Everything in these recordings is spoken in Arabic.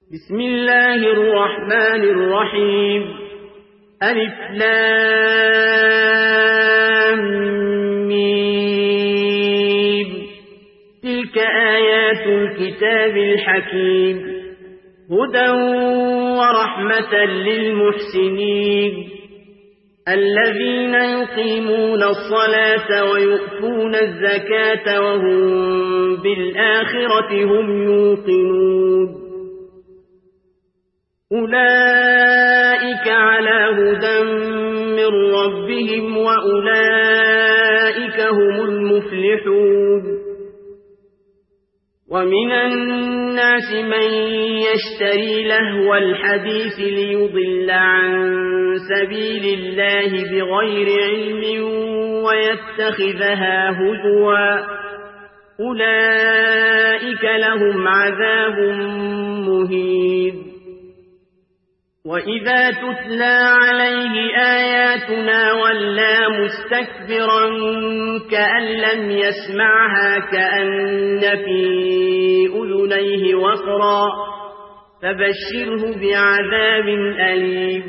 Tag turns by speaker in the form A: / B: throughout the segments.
A: بسم الله الرحمن الرحيم ألف لام ميم تلك آيات الكتاب الحكيم هدى ورحمة للمحسنين الذين يقيمون الصلاة ويؤتون الزكاة وهم بالآخرة هم يوقنون أولئك على هدى من ربهم وأولئك هم المفلحون ومن الناس من يشتري لهو الحديث ليضل عن سبيل الله بغير علم ويتخذها هزوا أولئك لهم عذاب مهين وإذا تتلى عليه آياتنا ولى مستكبرا كأن لم يسمعها كأن في أذنيه وقرا فبشره بعذاب أليم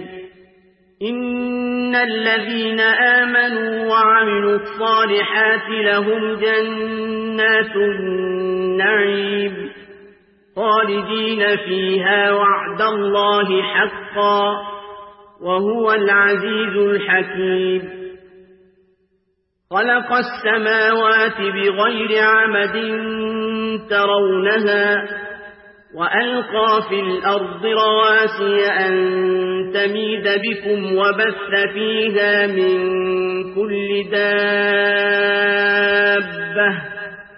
A: إن الذين آمنوا وعملوا الصالحات لهم جنات النعيم خالدين فيها وعد الله حقا وهو العزيز الحكيم خلق السماوات بغير عمد ترونها وألقى في الأرض رواسي أن تميد بكم وبث فيها من كل دابة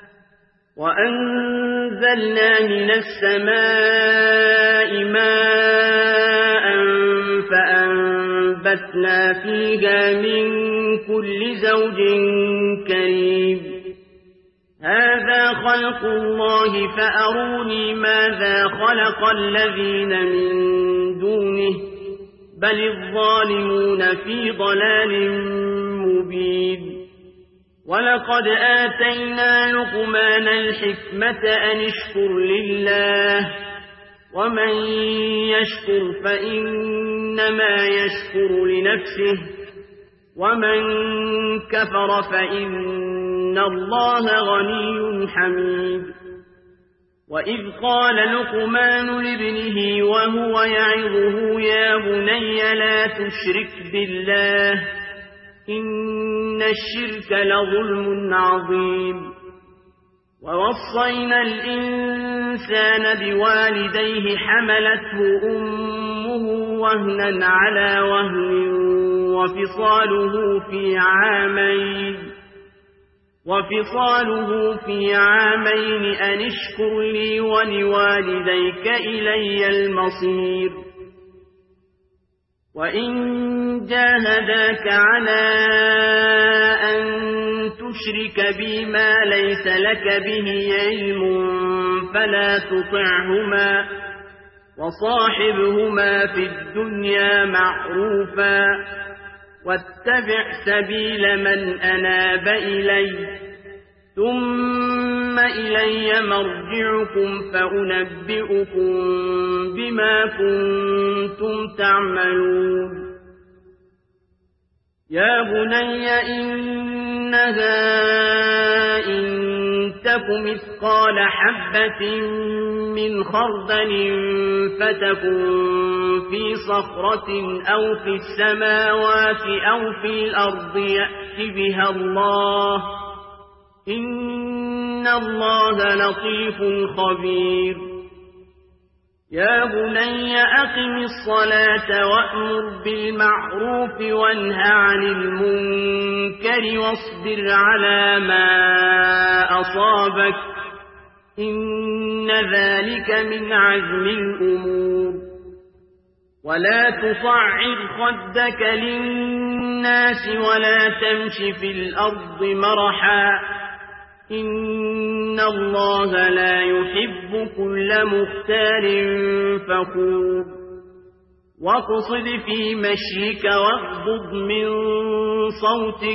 A: وأنزلنا من السماء ماء فأنبتنا فيها من كل زوج كريم هذا خلق الله فأروني ماذا خلق الذين من دونه بل الظالمون في ضلال مبين ولقد آتينا لقمان الحكمة أن اشكر لله ومن يشكر فإنما يشكر لنفسه ومن كفر فإن الله غني حميد وإذ قال لقمان لابنه وهو يعظه يا بني لا تشرك بالله إن الشرك لظلم عظيم ووصينا الإنسان بوالديه حملته أمه وهنا على وهن وفصاله في عامين أن اشكر لي ولوالديك إلي المصير وإن جاهداك على أن تشرك بي ما ليس لك به علم فلا تطعهما وصاحبهما في الدنيا معروفا واتبع سبيل من أناب إلي ثم إلي مرجعكم فأنبئكم بما كنتم تعملون يا بني إنها إن تك مثقال حبة من خردل فتكن في صخرة أو في السماوات أو في الأرض يأت بها الله إن الله لطيف خبير يا بني أقم الصلاة وأمر بالمعروف وانه عن المنكر واصبر على ما أصابك إن ذلك من عزم الأمور ولا تصعر خدك للناس ولا تمش في الأرض مرحا إن الله لا يحب كل مختال فخور واقصد في مشيك واغضض من صوتك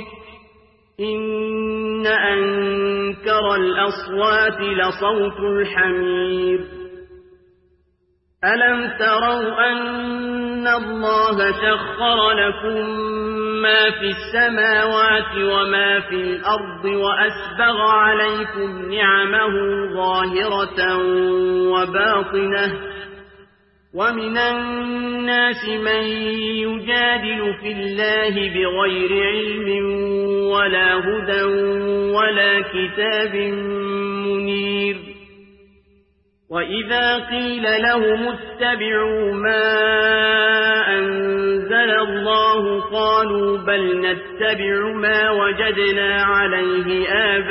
A: إن أنكر الأصوات لصوت الحمير ألم تروا أن الله سخر لكم ما في السماوات وما في الأرض وأسبغ عليكم نعمه ظاهرة وباطنة ومن الناس من يجادل في الله بغير علم ولا هدى ولا كتاب منير وإذا قيل لهم اتبعوا ما أنزل الله قالوا بل نتبع ما وجدنا عليه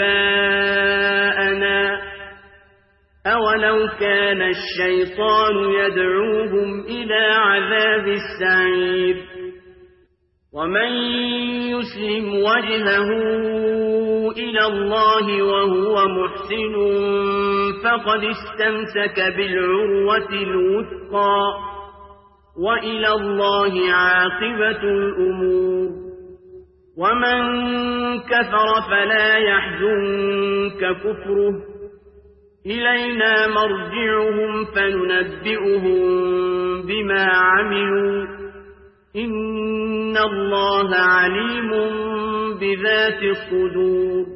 A: آباءنا أولو كان الشيطان يدعوهم إلى عذاب السعير ومن يسلم وجهه إلى الله وهو محسن فقد استمسك بالعروة الوثقى وإلى الله عاقبة الأمور ومن كفر فلا يحزنك كفره إلينا مرجعهم فننبئهم بما عملوا إن الله عليم بذات الصدور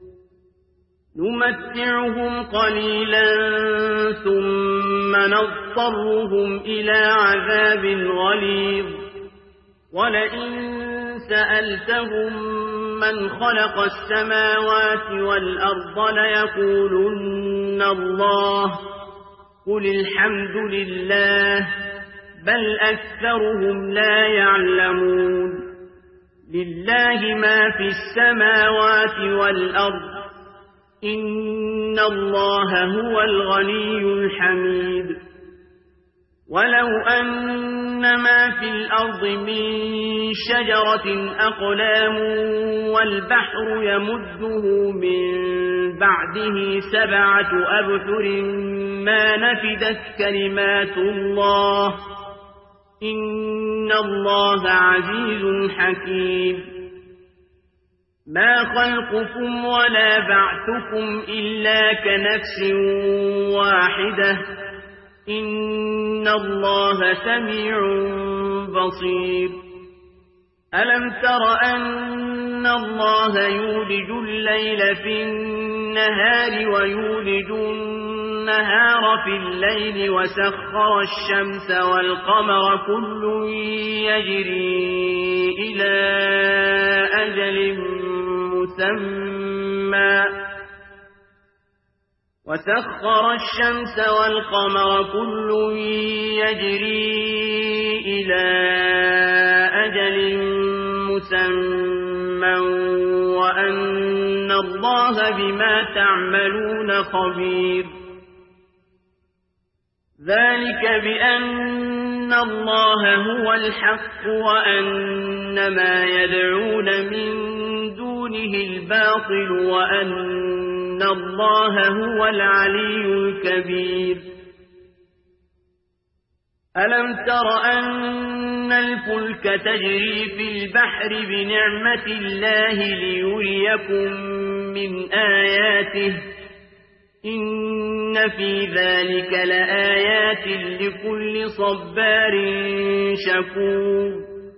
A: نمتعهم قليلا ثم نضطرهم إلى عذاب غليظ ولئن سألتهم من خلق السماوات والأرض ليقولن الله قل الحمد لله بل أكثرهم لا يعلمون لله ما في السماوات والأرض إن الله هو الغني الحميد ولو أن ما في الأرض من شجرة أقلام والبحر يمده من بعده 7 أبحر ما نفدت كلمات الله إن الله عزيز حكيم ما خلقكم ولا بعثكم إلا كنفس واحدة إن الله سميع بصير ألم تر أن الله يولج الليل في النهار ويولج النهار في الليل وسخر الشمس والقمر كل يجري إلى أجل مسمى وسخر الشمس والقمر كل يجري إلى أجل مسمى وأن الله بما تعملون خبير ذلك بأن الله هو الحق وأن ما يدعون من دونه الباطل وأن الله هو العلي الكبير ألم تر أن الفلك تجري في البحر بنعمة الله ليريكم من آياته إن في ذلك لآيات لكل صبار شكور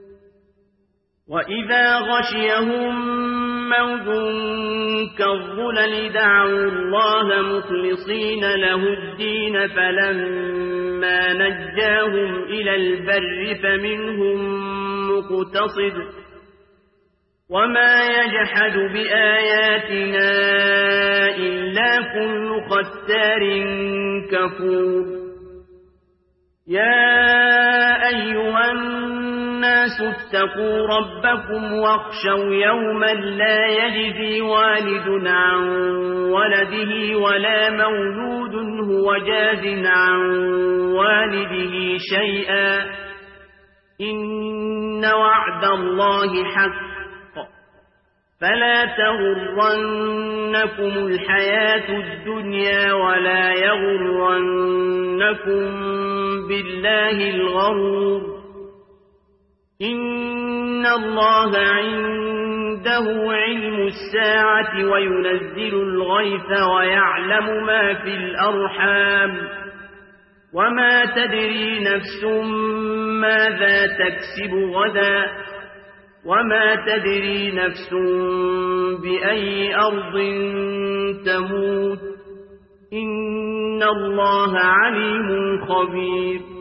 A: وإذا غشيهم موج كالظلل دعوا الله مخلصين له الدين فلما نجاهم إلى البر فمنهم مقتصد وما يجحد بآياتنا إلا كل ختار كفور يا أيها الناس اتقوا ربكم واخشوا يوما لا يجزي والد عن ولده ولا مولود هو جاز عن والده شيئا إن وعد الله حق فلا تغرنكم الحياة الدنيا ولا يغرنكم بالله الغرور إن الله عنده علم الساعة وينزل الغيث ويعلم ما في الأرحام وما تدري نفس ماذا تكسب غدا وما تدري نفس بأي أرض تموت إن الله عليم خبير